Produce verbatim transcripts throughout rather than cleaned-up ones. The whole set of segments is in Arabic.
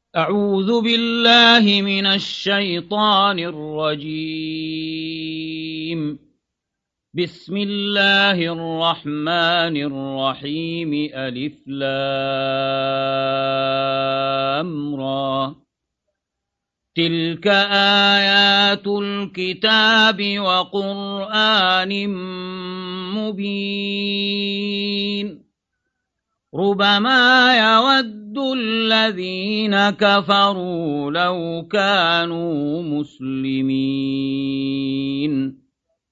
أعوذ بالله من الشيطان الرجيم. بسم الله الرحمن الرحيم. ألف لام را. تلك آيات الكتاب وقرآن مبين. ربما يود الذين كفروا لو كانوا مسلمين.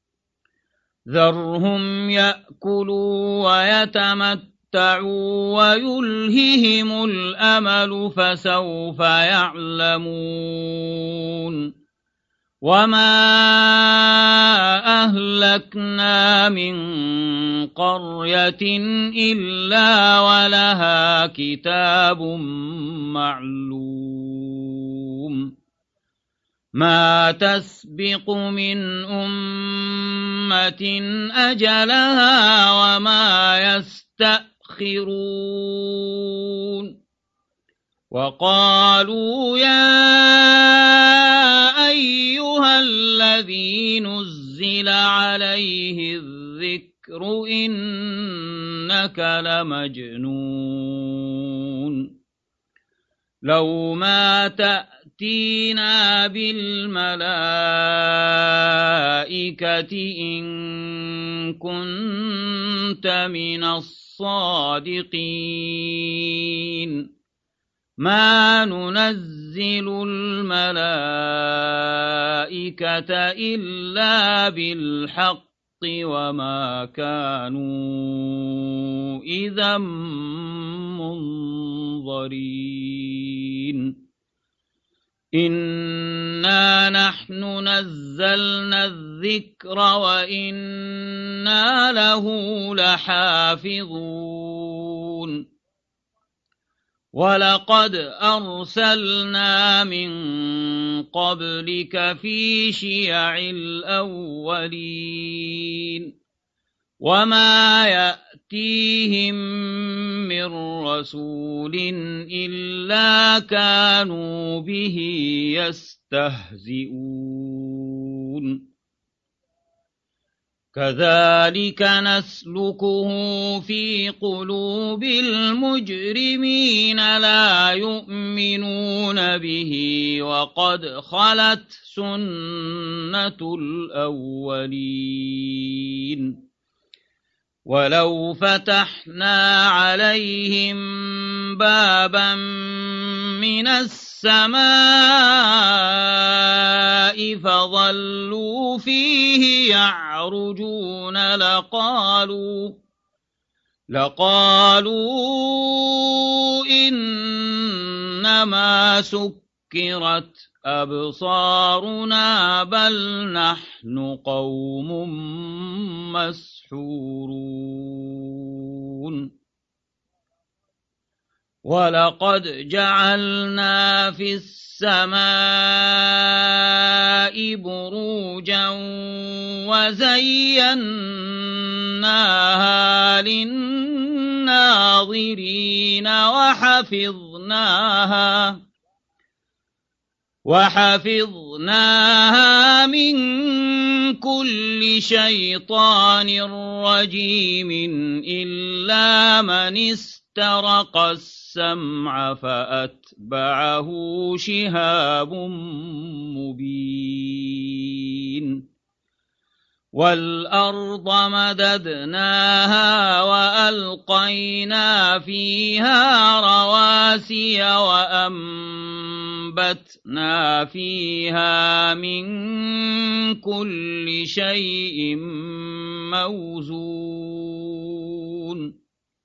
ذرهم يأكلوا ويتمتعوا ويلههم الأمل فسوف يعلمون. وما أهلكنا من قرية إلا ولها كتاب معلوم. ما تسبق من أمة أجلها وما يستأخرون. وقالوا يا أيها الذي نزل عليه الذكر إنك لمجنون. لو ما تأتينا بالملائكة إن كنت من الصادقين. ما ننزل الملائكة إلا بالحق وما كانوا إذا منظرين. إنا نحن نزلنا الذكر وإنا له لحافظون. ولقد أرسلنا من قبلك في شيع الأولين. وما يأتيهم من رسول إلا كانوا به يستهزئون. كذلك نسلكه في قلوب المجرمين لا يؤمنون به وقد خلت سنة الأولين. ولو فتحنا عليهم بابا من السماء فظلوا فيه يعرجون لقالوا لقالوا إنما سكرت أبصارنا بل نحن قوم مسحورون. ولقد جعلنا في السماء بروجا وزيناها للناظرين وحفظناها وحفظناها من كل شيطان رجيم إلا من استرق السمع فأتبعه شهاب مبين. والأرض مددناها وألقينا فيها رواسي وأنبتنا فيها من كل شيء موزون.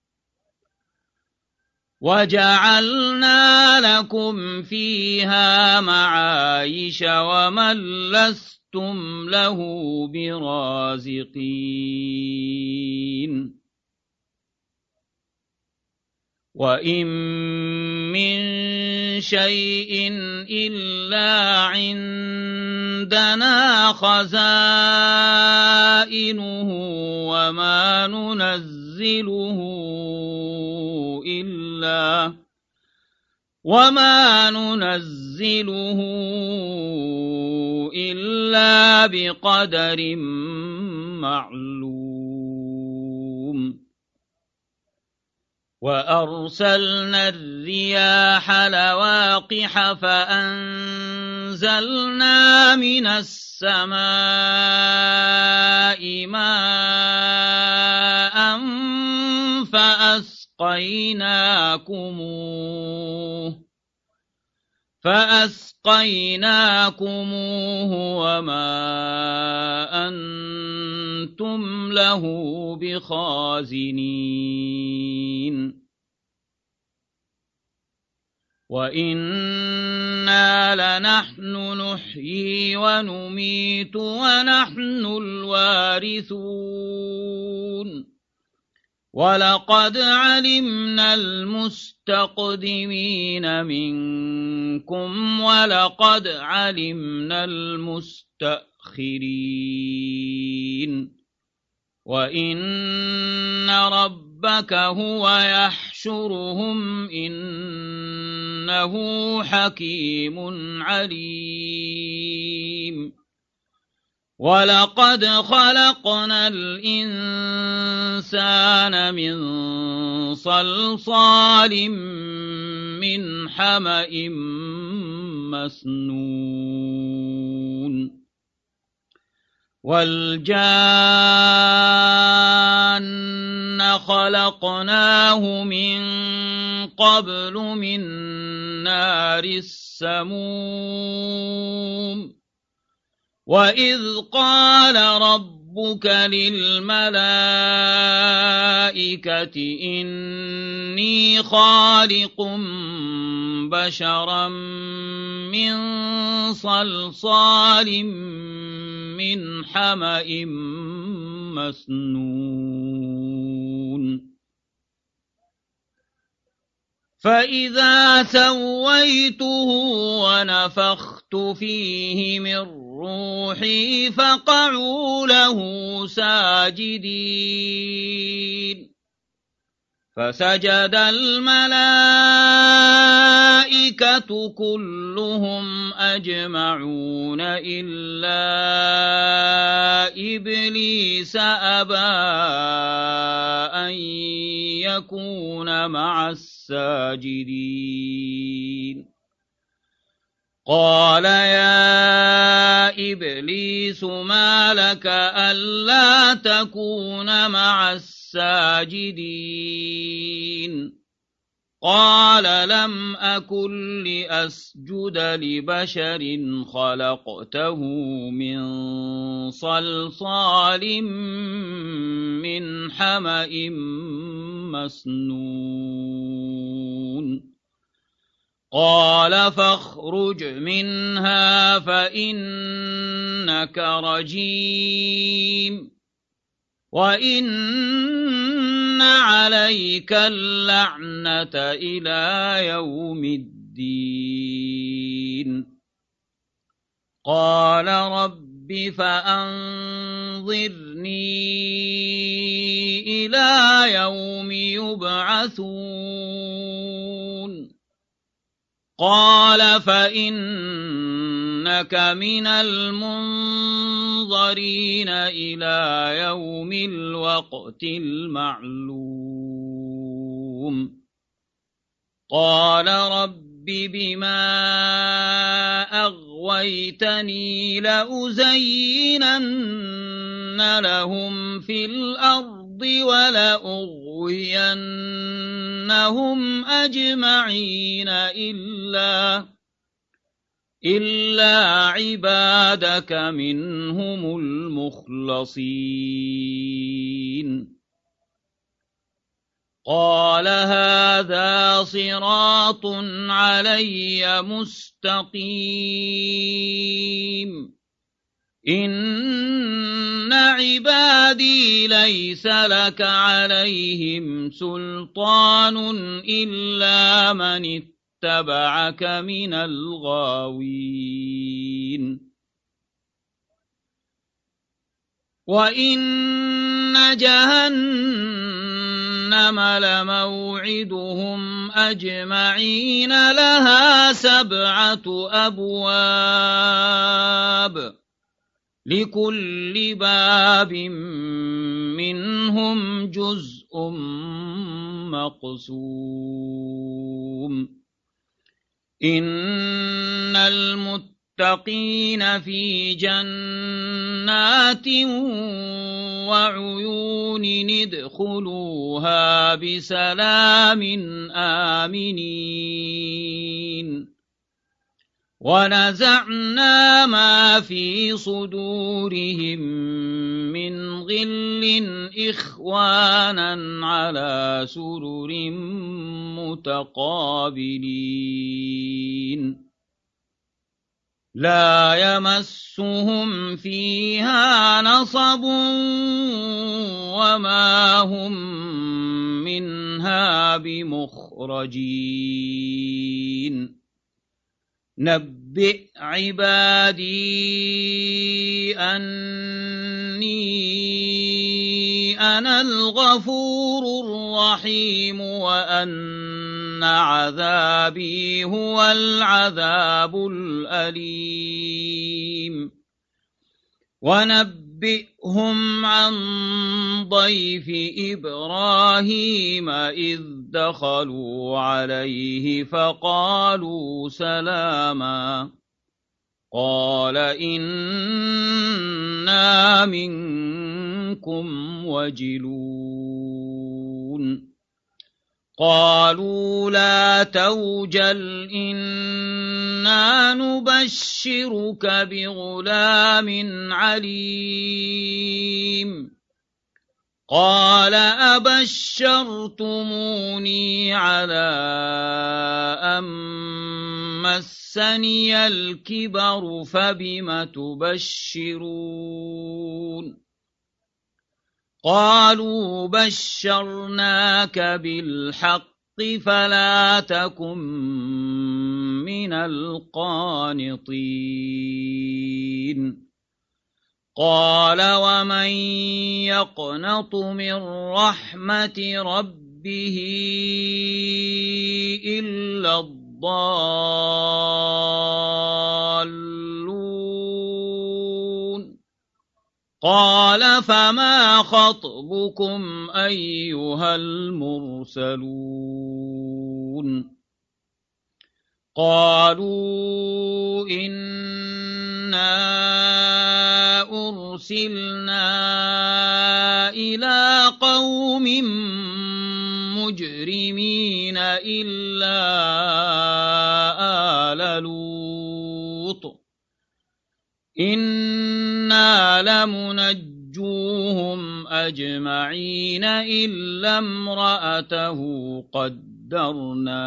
وجعلنا لكم فيها معايش ومن لستم له برازقين. وإن من شيء إلا عندنا خزائنه وما ننزله إلا وما ننزله إلا بقدر معلوم وأرسلنا الرياح لواقح فأنزلنا من السماء ماء فأسقيناكموه فأسقيناكموه وما أنتم له بخازنين وإنا لنحن نحيي ونميت ونحن الوارثون ولقد علمنا المستقدمين منكم ولقد علمنا المستأخرين وإن ربك هو يحشرهم إنه حكيم عليم ولقد خلقنا الإنسان من صلصال من حمأ مسنون والجان خلقناه من قبل من نار السموم وإذ قال ربك للملائكة إني خالق بشرا من صلصال من حمأ مسنون فإذا سويته ونفخت فيه من روحي فقعوا له ساجدين فسجد الملائكة كلهم أجمعون إلا إبليس أبى أن يكون مع الساجدين قال يا إبليس ما لك ألا تكون مع الساجدين قال لم أكن لأسجد لبشر خلقته من صلصال من حمأ مسنون قال فاخرج منها فإنك رجيم وإن عليك اللعنة إلى يوم الدين قال رب فأنظرني إلى يوم يبعثون قال فإنك من المنظرين إلى يوم الوقت المعلوم قال رب بما أغويتني لأزينن لهم في الأرض ولأغوينهم أجمعين إلا إلا عبادك منهم المخلصين قال هذا صراط علي مستقيم إن عبادي ليس لك عليهم سلطان إلا من اتبعك من الغاوين وإن جهنم جهنم لموعدهم أجمعين لها سبعة أبواب لكل باب منهم جزء مقسوم إن المتقين في جنات وعيون ادخلوها بسلام آمنين ونزعنا ما في صدورهم من غل إخوانا على سرر متقابلين لا يمسهم فيها نصب وما هم منها بمخرجين نبئ عبادي أني أنا الغفور الرحيم وأن عذابي هو العذاب الأليم ونبئهم عن ضيف إبراهيم إذ دخلوا عليه فقالوا سلاما قال إنا منكم وجلون قالوا لا توجل إنا نبشرك بغلام عليم قال أبشرتموني على أن مسني الكبر فبم تبشرون قالوا بشرناك بالحق فلا تكن من القانطين قال ومن يقنط من رحمة ربه إلا الضالون قال فما خطبكم أيها المرسلون قالوا إنا أرسلنا إلى قوم مجرمين إلا آل لوط إنا لمنجوهم أجمعين إلا امرأته قدرنا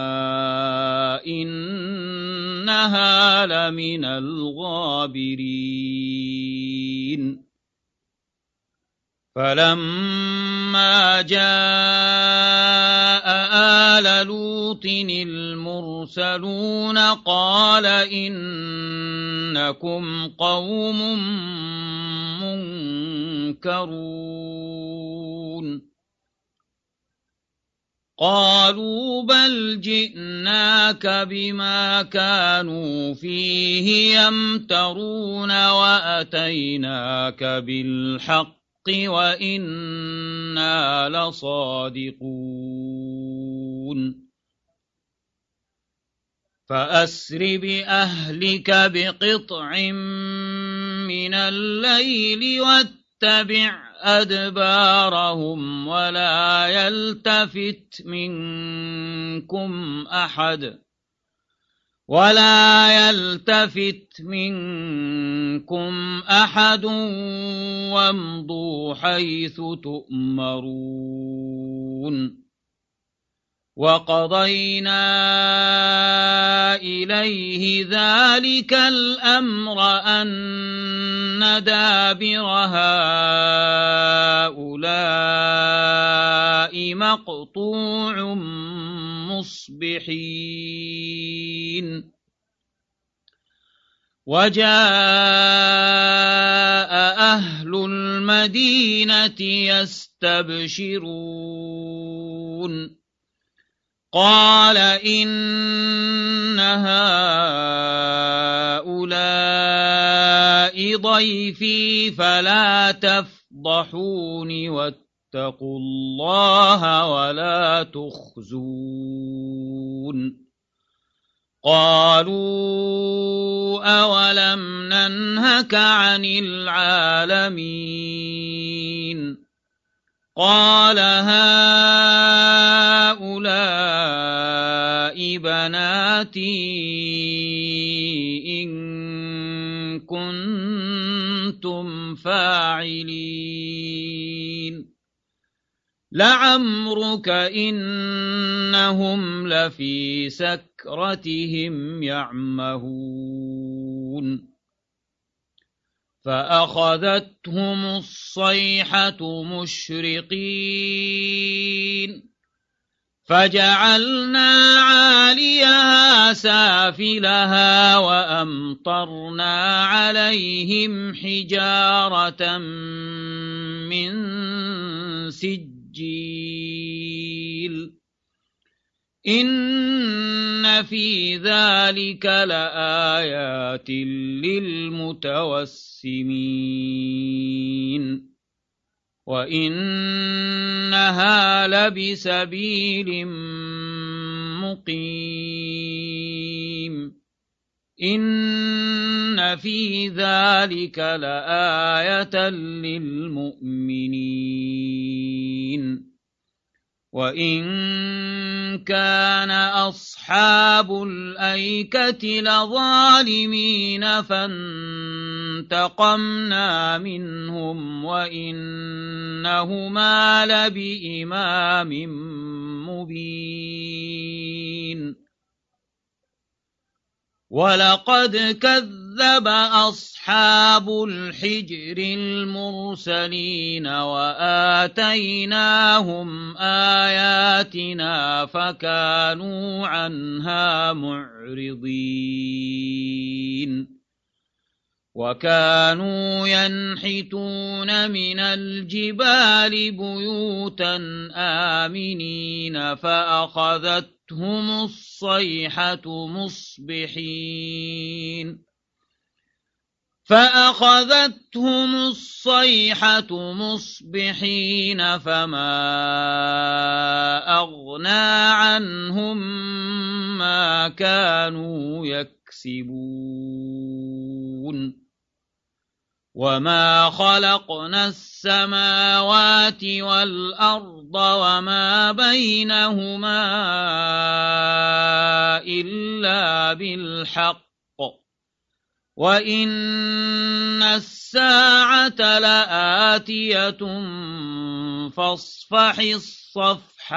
إنها لمن الغابرين فلما جاء آل لوط المرسلون قال إنكم قوم منكرون قالوا بل جئناك بما كانوا فيه يمترون وأتيناك بالحق وإنا لصادقون فأسر بأهلك بقطع من الليل واتبع أدبارهم ولا يلتفت منكم أحد ولا يلتفت منكم أحد وامضوا حيث تؤمرون وقضينا إليه ذلك الأمر أن دابر هؤلاء مقطوع مصبحين وجاء أهل أهل المدينة يستبشرون قال إن هؤلاء ضيفي فلا تفضحوني واتقوا الله ولا تخزون قالوا أولم ننهك عن العالمين قال هؤلاء بناتي إن كنتم فاعلين لعمرك إنهم لفي سكرتهم يعمهون فأخذتهم الصيحة مشرقين فجعلنا عاليها سافلها وأمطرنا عليهم حجارة من سجيل إن في ذلك لآيات للمتوسمين وإنها لبسبيل مقيم إن في ذلك لآية للمؤمنين وإن كان أصحاب الأيكة لظالمين فانتقمنا منهم وإنهما لبإمام مبين ولقد كذب أصحاب الحجر المرسلين وآتيناهم آياتنا فكانوا عنها معرضين وكانوا ينحتون من الجبال بيوتا آمنين فأخذت هم الصيحة مصبحين فأخذتهم الصيحة مصبحين فما أغنى عنهم ما كانوا يكسبون وما خلقنا السماوات والأرض وما بينهما إلا بالحق وإن الساعة لآتية فاصفح الصفح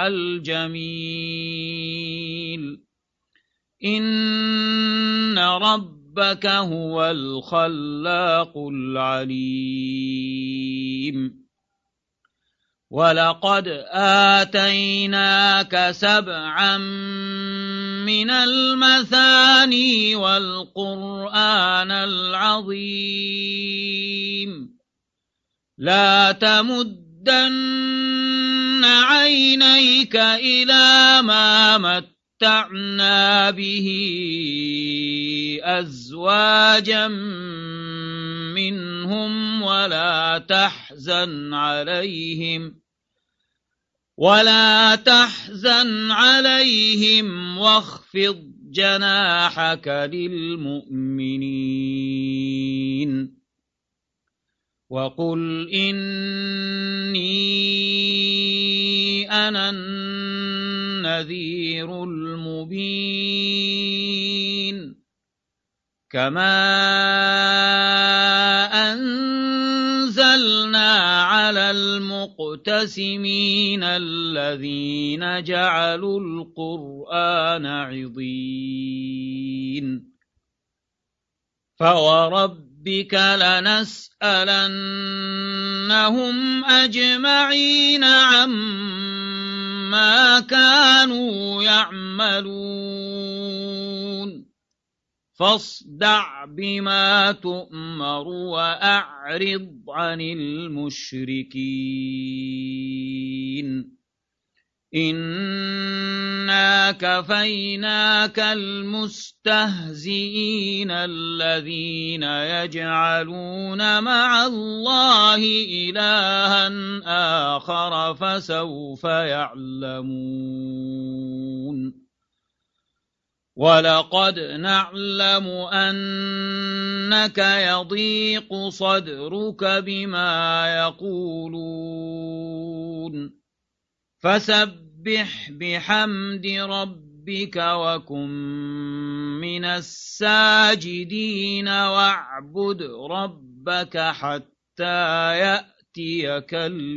الجميل إن رب ربك هو الخلاق العليم ولقد آتيناك سبعا من المثاني والقرآن العظيم لا تمدن عينيك إلى ما مت متعنا به أزواجا منهم ولا تحزن عليهم ولا تحزن عليهم واخفض جناحك للمؤمنين وقل إني أنا النذير المبين كما أنزلنا على المقتسمين الذين جعلوا القرآن عضين فوربك لنسألنهم أجمعين عما كانوا يعملون فاصدع بما تؤمر وأعرض عن المشركين إنا كفيناك المستهزئين الذين يجعلون مع الله إلها آخر فسوف يعلمون ولقد نعلم أنك يضيق صدرك بما يقولون فسبح بحمد ربك وكن من الساجدين واعبد ربك حتى يأتيك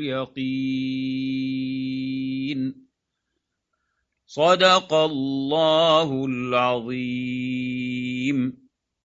اليقين صدق الله العظيم.